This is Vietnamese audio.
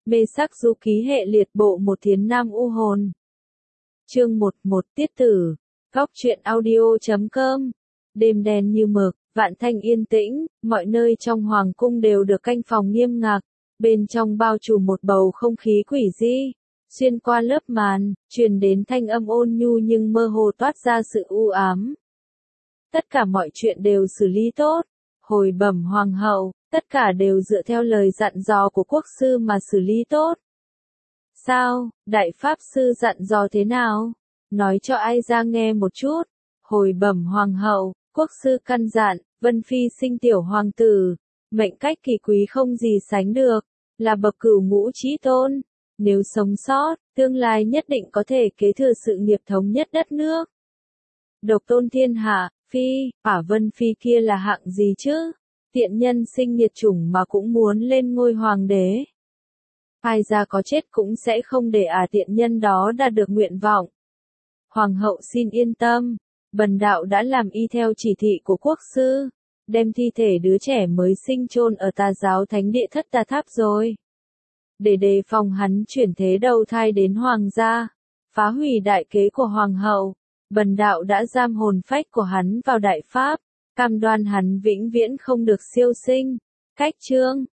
Mê sắc du ký hệ liệt bộ một thiến nam u hồn. Chương 11 tiết tử. Góc truyện audio.com. Đêm đen như mực, vạn thanh yên tĩnh, mọi nơi trong hoàng cung đều được canh phòng nghiêm ngặt, bên trong bao trùm một bầu không khí quỷ dị. Xuyên qua lớp màn, truyền đến thanh âm ôn nhu nhưng mơ hồ toát ra sự u ám. Tất cả mọi chuyện đều xử lý tốt. Hồi bẩm hoàng hậu, tất cả đều dựa theo lời dặn dò của quốc sư mà xử lý tốt. Sao, đại pháp sư dặn dò thế nào? Nói cho ai ra nghe một chút. Hồi bẩm hoàng hậu, quốc sư căn dặn, Vân Phi sinh tiểu hoàng tử, mệnh cách kỳ quý không gì sánh được, là bậc cửu ngũ chí tôn. Nếu sống sót, tương lai nhất định có thể kế thừa sự nghiệp thống nhất đất nước. Độc tôn thiên hạ, Phi, Vân Phi kia là hạng gì chứ? Tiện nhân sinh nghiệt chủng mà cũng muốn lên ngôi hoàng đế. Ai ra có chết cũng sẽ không để tiện nhân đó đạt được nguyện vọng. Hoàng hậu xin yên tâm, bần đạo đã làm y theo chỉ thị của quốc sư, đem thi thể đứa trẻ mới sinh chôn ở Tà giáo thánh địa Thất Tà Tháp rồi. Để đề phòng hắn chuyển thế đầu thai đến hoàng gia, phá hủy đại kế của hoàng hậu, bần đạo đã giam hồn phách của hắn vào đại pháp, cam đoan hắn vĩnh viễn không được siêu sinh. Cách chương